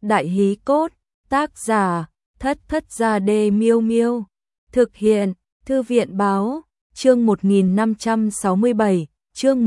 Đại hí cốt, tác giả, Thất Thất Gia Đê Miêu Miêu. Thực hiện, Thư viện báo, chương 1567, chương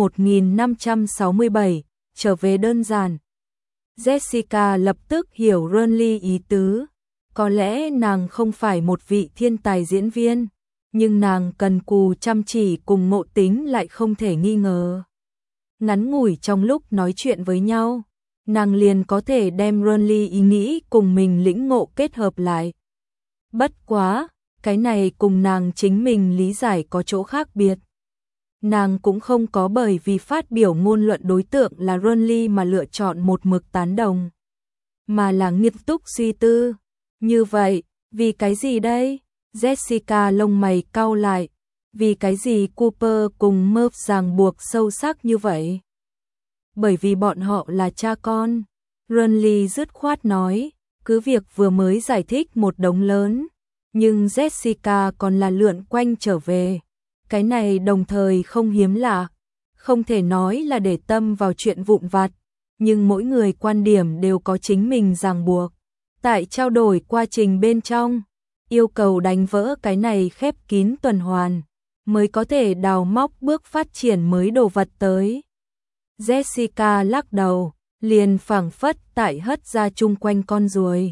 1567, trở về đơn giản. Jessica lập tức hiểu Renly ý tứ. Có lẽ nàng không phải một vị thiên tài diễn viên, nhưng nàng cần cù chăm chỉ cùng ngộ tính lại không thể nghi ngờ. Ngắn ngủi trong lúc nói chuyện với nhau, nàng liền có thể đem Renly ý nghĩ cùng mình lĩnh ngộ kết hợp lại. Bất quá, cái này cùng nàng chính mình lý giải có chỗ khác biệt. Nàng cũng không có bởi vì phát biểu ngôn luận đối tượng là Renly mà lựa chọn một mực tán đồng, mà là nghiêm túc suy tư. Như vậy, vì cái gì đây? Jessica lông mày cau lại. Vì cái gì Cooper cùng Murph ràng buộc sâu sắc như vậy? Bởi vì bọn họ là cha con. Renly dứt khoát nói, cứ việc vừa mới giải thích một đống lớn, nhưng Jessica còn là lượn quanh trở về. Cái này đồng thời không hiếm lạ, không thể nói là để tâm vào chuyện vụn vặt, nhưng mỗi người quan điểm đều có chính mình ràng buộc. Tại trao đổi quá trình bên trong, yêu cầu đánh vỡ cái này khép kín tuần hoàn, mới có thể đào móc bước phát triển mới đồ vật tới. Jessica lắc đầu, liền phảng phất tại hất ra chung quanh con ruồi.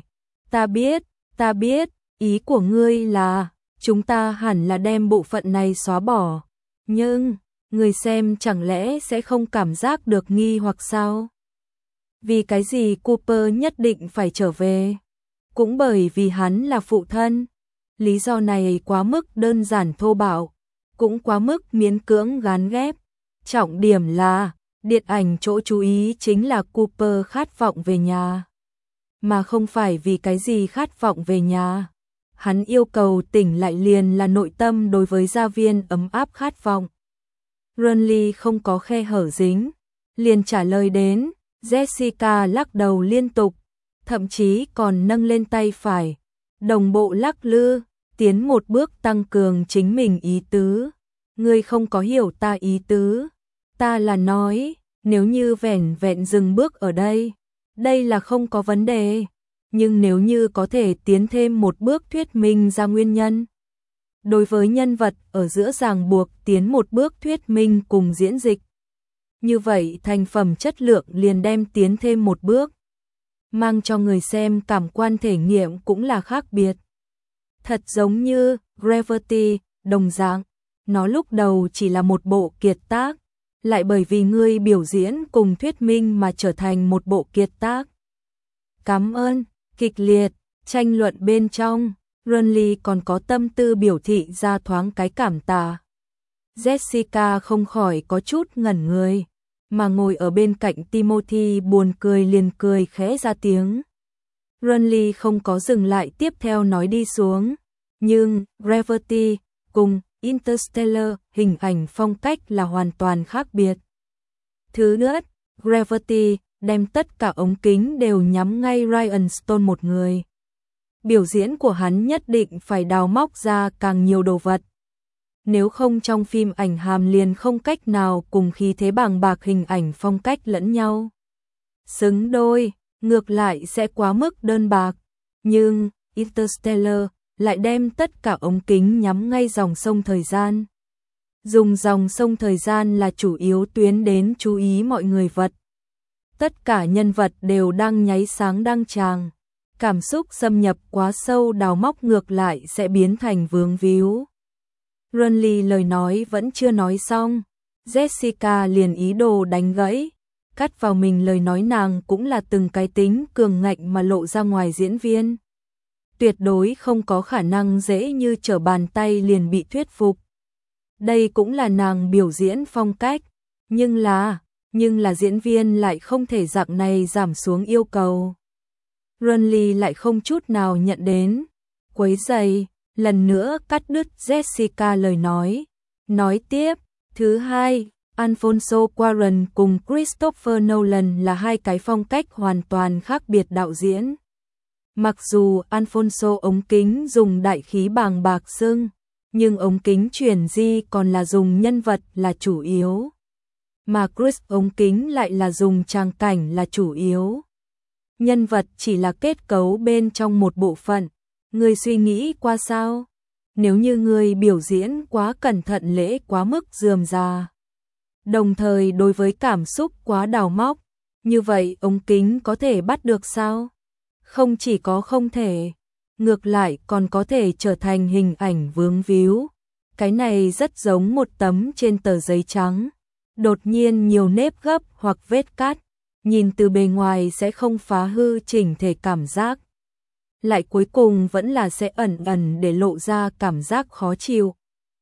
Ta biết, ý của ngươi là, chúng ta hẳn là đem bộ phận này xóa bỏ. Nhưng, người xem chẳng lẽ sẽ không cảm giác được nghi hoặc sao? Vì cái gì Cooper nhất định phải trở về? Cũng bởi vì hắn là phụ thân. Lý do này quá mức đơn giản thô bạo, cũng quá mức miễn cưỡng gán ghép. Trọng điểm là, điện ảnh chỗ chú ý chính là Cooper khát vọng về nhà, mà không phải vì cái gì khát vọng về nhà. Hắn yêu cầu tỉnh lại liền là nội tâm đối với gia viên ấm áp khát vọng. Renly không có khe hở dính, liền trả lời đến. Jessica lắc đầu liên tục, thậm chí còn nâng lên tay phải, đồng bộ lắc lư, tiến một bước tăng cường chính mình ý tứ. Ngươi không có hiểu ta ý tứ. Ta là nói, nếu như vẻn vẹn dừng bước ở đây, đây là không có vấn đề. Nhưng nếu như có thể tiến thêm một bước thuyết minh ra nguyên nhân, đối với nhân vật ở giữa ràng buộc tiến một bước thuyết minh cùng diễn dịch, như vậy thành phẩm chất lượng liền đem tiến thêm một bước, mang cho người xem cảm quan thể nghiệm cũng là khác biệt. Thật giống như Gravity, đồng dạng, nó lúc đầu chỉ là một bộ kiệt tác, lại bởi vì ngươi biểu diễn cùng thuyết minh mà trở thành một bộ kiệt tác. Cảm ơn. Kịch liệt, tranh luận bên trong, Renly còn có tâm tư biểu thị ra thoáng cái cảm tạ. Jessica không khỏi có chút ngẩn người, mà ngồi ở bên cạnh Timothy buồn cười liền cười khẽ ra tiếng. Renly không có dừng lại tiếp theo nói đi xuống, nhưng Gravity cùng Interstellar hình ảnh phong cách là hoàn toàn khác biệt. Thứ nhất, Gravity đem tất cả ống kính đều nhắm ngay Ryan Stone một người. Biểu diễn của hắn nhất định phải đào móc ra càng nhiều đồ vật. Nếu không trong phim ảnh hàm liền không cách nào cùng khí thế bàng bạc hình ảnh phong cách lẫn nhau xứng đôi, ngược lại sẽ quá mức đơn bạc. Nhưng Interstellar lại đem tất cả ống kính nhắm ngay dòng sông thời gian. Dùng dòng sông thời gian là chủ yếu tuyến đến chú ý mọi người vật. Tất cả nhân vật đều đang nháy sáng đăng tràng. Cảm xúc xâm nhập quá sâu đào móc ngược lại sẽ biến thành vướng víu. Renly lời nói vẫn chưa nói xong, Jessica liền ý đồ đánh gãy, cắt vào mình lời nói. Nàng cũng là từng cái tính cường ngạnh mà lộ ra ngoài diễn viên. Tuyệt đối không có khả năng dễ như trở bàn tay liền bị thuyết phục. Đây cũng là nàng biểu diễn phong cách, nhưng là diễn viên lại không thể dạng này giảm xuống yêu cầu. Renly lại không chút nào nhận đến, quấy rầy, lần nữa cắt đứt Jessica lời nói. Nói tiếp, thứ hai, Alfonso Cuarón cùng Christopher Nolan là hai cái phong cách hoàn toàn khác biệt đạo diễn. Mặc dù Alfonso ống kính dùng đại khí bàng bạc sưng, nhưng ống kính chuyển di còn là dùng nhân vật là chủ yếu. Mà Chris ống kính lại là dùng tràng cảnh là chủ yếu. Nhân vật chỉ là kết cấu bên trong một bộ phận, ngươi suy nghĩ qua sao? Nếu như ngươi biểu diễn quá cẩn thận lễ quá mức rườm rà, đồng thời đối với cảm xúc quá đào móc, như vậy ống kính có thể bắt được sao? Không chỉ có không thể, ngược lại còn có thể trở thành hình ảnh vướng víu. Cái này rất giống một tấm trên tờ giấy trắng, đột nhiên nhiều nếp gấp hoặc vết cắt, nhìn từ bề ngoài sẽ không phá hư chỉnh thể cảm giác, lại cuối cùng vẫn là sẽ ẩn ẩn để lộ ra cảm giác khó chịu.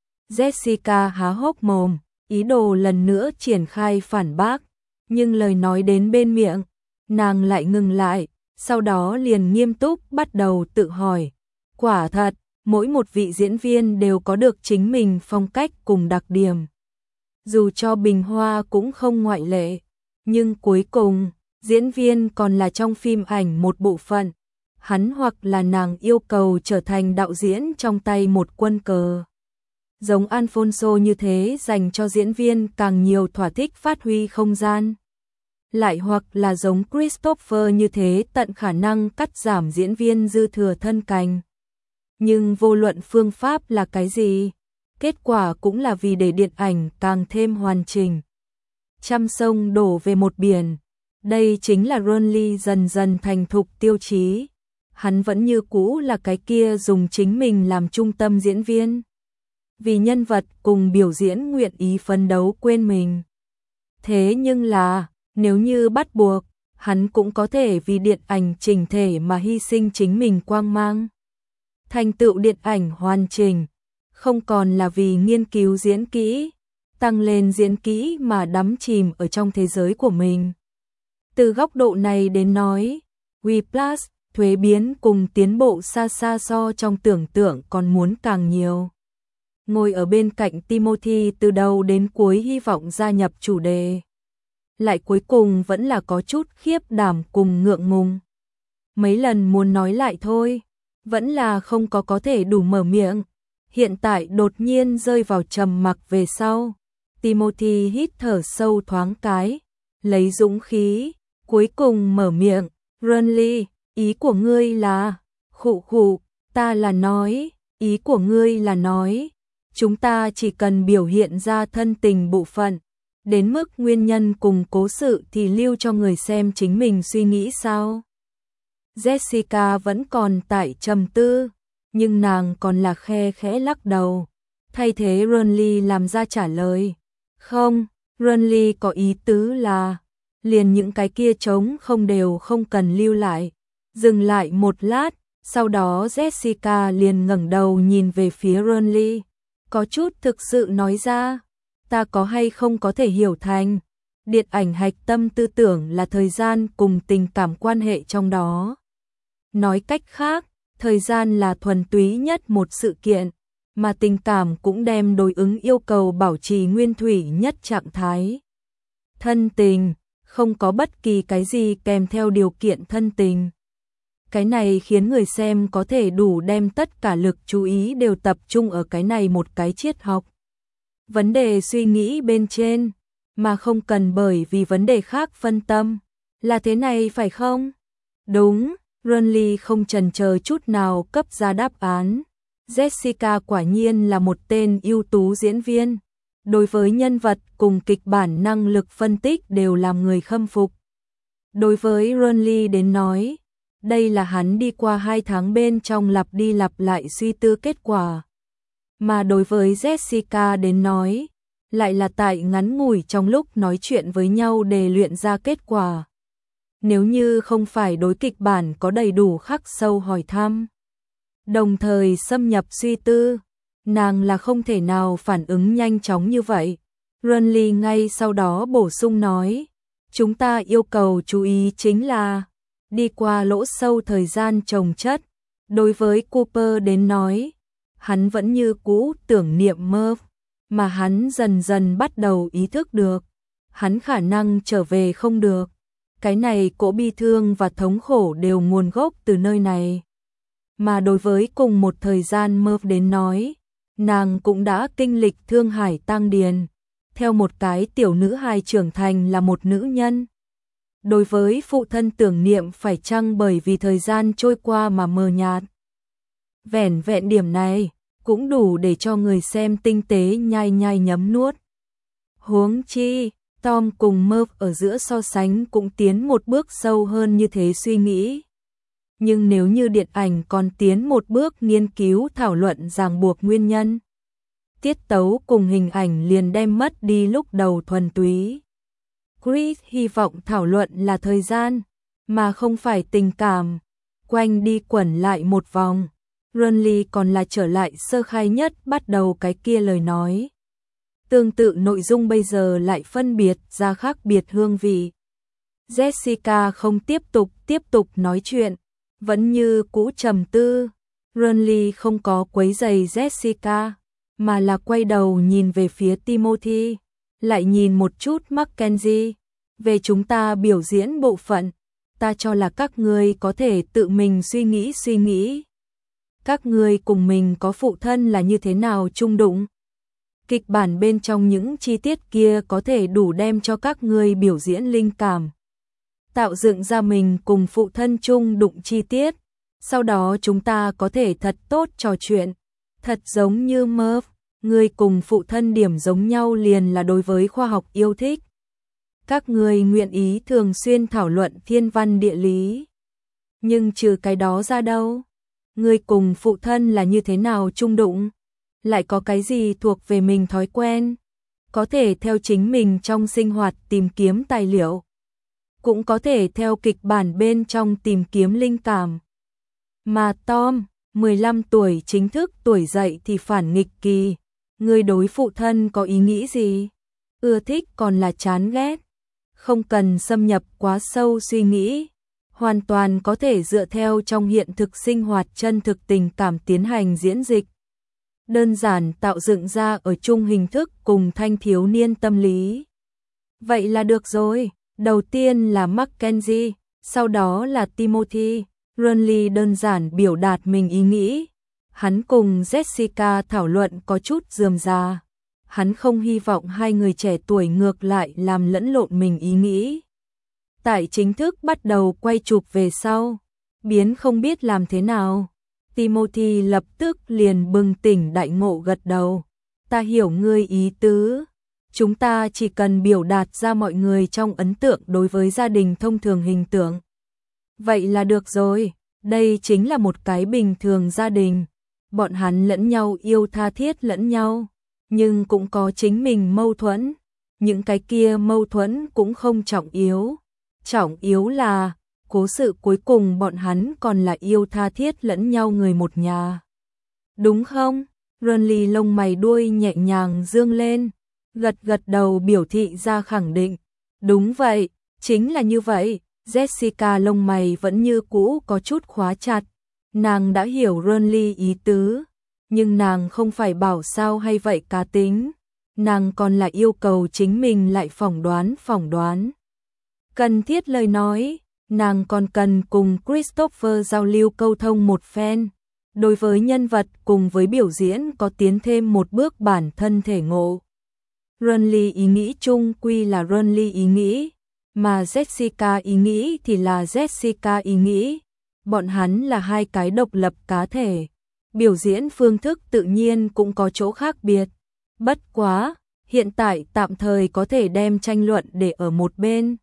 Jessica há hốc mồm, ý đồ lần nữa triển khai phản bác, nhưng lời nói đến bên miệng, nàng lại ngừng lại, sau đó liền nghiêm túc bắt đầu tự hỏi. Quả thật, mỗi một vị diễn viên đều có được chính mình phong cách cùng đặc điểm. Dù cho Bình Hoa cũng không ngoại lệ, nhưng cuối cùng, diễn viên còn là trong phim ảnh một bộ phận. Hắn hoặc là nàng yêu cầu trở thành đạo diễn trong tay một quân cờ. Giống Alfonso như thế dành cho diễn viên càng nhiều thỏa thích phát huy không gian. Lại hoặc là giống Christopher như thế tận khả năng cắt giảm diễn viên dư thừa thân cành. Nhưng vô luận phương pháp là cái gì, kết quả cũng là vì để điện ảnh càng thêm hoàn chỉnh. Trăm sông đổ về một biển, đây chính là Ronly dần dần thành thục tiêu chí. Hắn vẫn như cũ là cái kia dùng chính mình làm trung tâm diễn viên. Vì nhân vật cùng biểu diễn nguyện ý phấn đấu quên mình. Thế nhưng là, nếu như bắt buộc, hắn cũng có thể vì điện ảnh chỉnh thể mà hy sinh chính mình quang mang. Thành tựu điện ảnh hoàn chỉnh, không còn là vì nghiên cứu diễn kỹ, tăng lên diễn kỹ mà đắm chìm ở trong thế giới của mình. Từ góc độ này đến nói, Whiplash, thuế biến cùng tiến bộ xa xa so trong tưởng tượng còn muốn càng nhiều. Ngồi ở bên cạnh Timothy từ đầu đến cuối hy vọng gia nhập chủ đề. Lại cuối cùng vẫn là có chút khiếp đảm cùng ngượng ngùng. Mấy lần muốn nói lại thôi, vẫn là không có thể đủ mở miệng. Hiện tại đột nhiên rơi vào trầm mặc về sau. Timothy hít thở sâu thoáng cái, lấy dũng khí, cuối cùng mở miệng. Ronly, ý của ngươi là, khụ, ta là nói, ý của ngươi là nói, chúng ta chỉ cần biểu hiện ra thân tình bộ phận, đến mức nguyên nhân cùng cố sự thì lưu cho người xem chính mình suy nghĩ sao? Jessica vẫn còn tại trầm tư, nhưng nàng còn là khe khẽ lắc đầu, thay thế Ronly làm ra trả lời. Không, Ronly có ý tứ là, liền những cái kia trống không đều không cần lưu lại. Dừng lại một lát, sau đó Jessica liền ngẩng đầu nhìn về phía Ronly, có chút thực sự nói ra, ta có hay không có thể hiểu thành, điện ảnh hạch tâm tư tưởng là thời gian cùng tình cảm quan hệ trong đó. Nói cách khác, thời gian là thuần túy nhất một sự kiện, mà tình cảm cũng đem đối ứng yêu cầu bảo trì nguyên thủy nhất trạng thái. Thân tình, không có bất kỳ cái gì kèm theo điều kiện thân tình. Cái này khiến người xem có thể đủ đem tất cả lực chú ý đều tập trung ở cái này một cái triết học. Vấn đề suy nghĩ bên trên, mà không cần bởi vì vấn đề khác phân tâm. Là thế này phải không? Đúng, Ronly không chần chờ chút nào cấp ra đáp án. Jessica quả nhiên là một tên ưu tú diễn viên. Đối với nhân vật cùng kịch bản năng lực phân tích đều làm người khâm phục. Đối với Ronly đến nói, đây là hắn đi qua 2 tháng bên trong lặp đi lặp lại suy tư kết quả. Mà đối với Jessica đến nói, lại là tại ngắn ngủi trong lúc nói chuyện với nhau để luyện ra kết quả. Nếu như không phải đối kịch bản có đầy đủ khắc sâu hỏi thăm, đồng thời xâm nhập suy tư, nàng là không thể nào phản ứng nhanh chóng như vậy. Ronly ngay sau đó bổ sung nói, chúng ta yêu cầu chú ý chính là đi qua lỗ sâu thời gian chồng chất. Đối với Cooper đến nói, hắn vẫn như cũ tưởng niệm mơ, mà hắn dần dần bắt đầu ý thức được, hắn khả năng trở về không được. Cái này cỗ bi thương và thống khổ đều nguồn gốc từ nơi này. Mà đối với cùng một thời gian mơ đến nói, nàng cũng đã kinh lịch thương hải tang điền, theo một cái tiểu nữ hài trưởng thành là một nữ nhân. đối với phụ thân tưởng niệm phải chăng bởi vì thời gian trôi qua mà mờ nhạt. Vẻn vẹn điểm này cũng đủ để cho người xem tinh tế nhai nhai nhấm nuốt. Huống chi, Tom cùng Merv ở giữa so sánh cũng tiến một bước sâu hơn như thế suy nghĩ. Nhưng nếu như điện ảnh còn tiến một bước nghiên cứu thảo luận ràng buộc nguyên nhân, tiết tấu cùng hình ảnh liền đem mất đi lúc đầu thuần túy. Chris hy vọng thảo luận là thời gian, mà không phải tình cảm. Quanh đi quẩn lại một vòng, Renly còn là trở lại sơ khai nhất bắt đầu cái kia lời nói. Tương tự nội dung bây giờ lại phân biệt ra khác biệt hương vị. Jessica không tiếp tục nói chuyện, vẫn như cũ trầm tư. Renly không có quấy rầy Jessica, mà là quay đầu nhìn về phía Timothy, lại nhìn một chút Mackenzie. Về chúng ta biểu diễn bộ phận, ta cho là các ngươi có thể tự mình suy nghĩ. Các ngươi cùng mình có phụ thân là như thế nào chung đụng? Kịch bản bên trong những chi tiết kia có thể đủ đem cho các ngươi biểu diễn linh cảm, tạo dựng ra mình cùng phụ thân chung đụng chi tiết. Sau đó chúng ta có thể thật tốt trò chuyện, thật giống như Merv, ngươi cùng phụ thân điểm giống nhau liền là đối với khoa học yêu thích. Các ngươi nguyện ý thường xuyên thảo luận thiên văn địa lý. Nhưng trừ cái đó ra đâu? Ngươi cùng phụ thân là như thế nào chung đụng? Lại có cái gì thuộc về mình thói quen? Có thể theo chính mình trong sinh hoạt tìm kiếm tài liệu, cũng có thể theo kịch bản bên trong tìm kiếm linh cảm. Mà Tom, 15 tuổi chính thức tuổi dậy thì phản nghịch kỳ. Ngươi đối phụ thân có ý nghĩ gì? Ưa thích còn là chán ghét? Không cần xâm nhập quá sâu suy nghĩ, hoàn toàn có thể dựa theo trong hiện thực sinh hoạt chân thực tình cảm tiến hành diễn dịch. Đơn giản tạo dựng ra ở chung hình thức cùng thanh thiếu niên tâm lý. Vậy là được rồi, đầu tiên là Mackenzie, sau đó là Timothy. Renly đơn giản biểu đạt mình ý nghĩ. Hắn cùng Jessica thảo luận có chút rườm rà. Hắn không hy vọng hai người trẻ tuổi ngược lại làm lẫn lộn mình ý nghĩ. Tại chính thức bắt đầu quay chụp về sau, biến không biết làm thế nào. Timothy lập tức liền bừng tỉnh đại ngộ gật đầu. Ta hiểu ngươi ý tứ. Chúng ta chỉ cần biểu đạt ra mọi người trong ấn tượng đối với gia đình thông thường hình tượng. Vậy là được rồi, đây chính là một cái bình thường gia đình. Bọn hắn lẫn nhau yêu tha thiết lẫn nhau, nhưng cũng có chính mình mâu thuẫn. Những cái kia mâu thuẫn cũng không trọng yếu. Trọng yếu là, cố sự cuối cùng bọn hắn còn là yêu tha thiết lẫn nhau người một nhà. Đúng không? Renly lông mày đuôi nhẹ nhàng dương lên, gật đầu biểu thị ra khẳng định. Đúng vậy, chính là như vậy. Jessica lông mày vẫn như cũ có chút khóa chặt. Nàng đã hiểu Renly ý tứ, nhưng nàng không phải bảo sao hay vậy cá tính. Nàng còn là yêu cầu chính mình lại phỏng đoán. Cần thiết lời nói, nàng còn cần cùng Christopher giao lưu câu thông một phen. Đối với nhân vật cùng với biểu diễn có tiến thêm một bước bản thân thể ngộ. Renly ý nghĩ chung quy là Renly ý nghĩ, mà Jessica ý nghĩ thì là Jessica ý nghĩ. Bọn hắn là hai cái độc lập cá thể. Biểu diễn phương thức tự nhiên cũng có chỗ khác biệt. Bất quá, hiện tại tạm thời có thể đem tranh luận để ở một bên.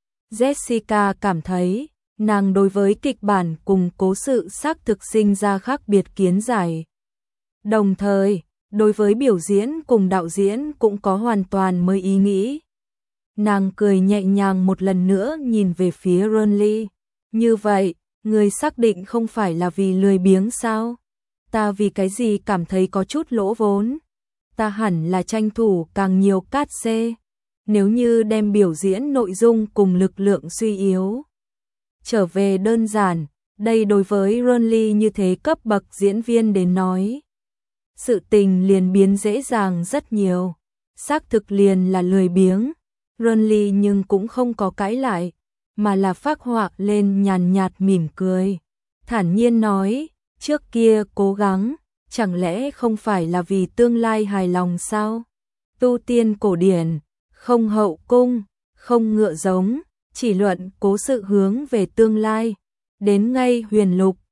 Jessica cảm thấy, nàng đối với kịch bản cùng cố sự xác thực sinh ra khác biệt kiến giải. Đồng thời, đối với biểu diễn cùng đạo diễn cũng có hoàn toàn mới ý nghĩ. Nàng cười nhẹ nhàng một lần nữa nhìn về phía Renly. Như vậy, người xác định không phải là vì lười biếng sao? Ta vì cái gì cảm thấy có chút lỗ vốn? Ta hẳn là tranh thủ càng nhiều cát xê. Nếu như đem biểu diễn nội dung cùng lực lượng suy yếu trở về đơn giản, đây đối với Renly như thế cấp bậc diễn viên đến nói, sự tình liền biến dễ dàng rất nhiều. Xác thực liền là lười biếng. Renly nhưng cũng không có cãi lại, mà là phác họa lên nhàn nhạt mỉm cười. Thản nhiên nói, trước kia cố gắng, chẳng lẽ không phải là vì tương lai hài lòng sao? Tu tiên cổ điển, không hậu cung, không ngựa giống, chỉ luận cố sự hướng về tương lai. Đến ngay huyền lục,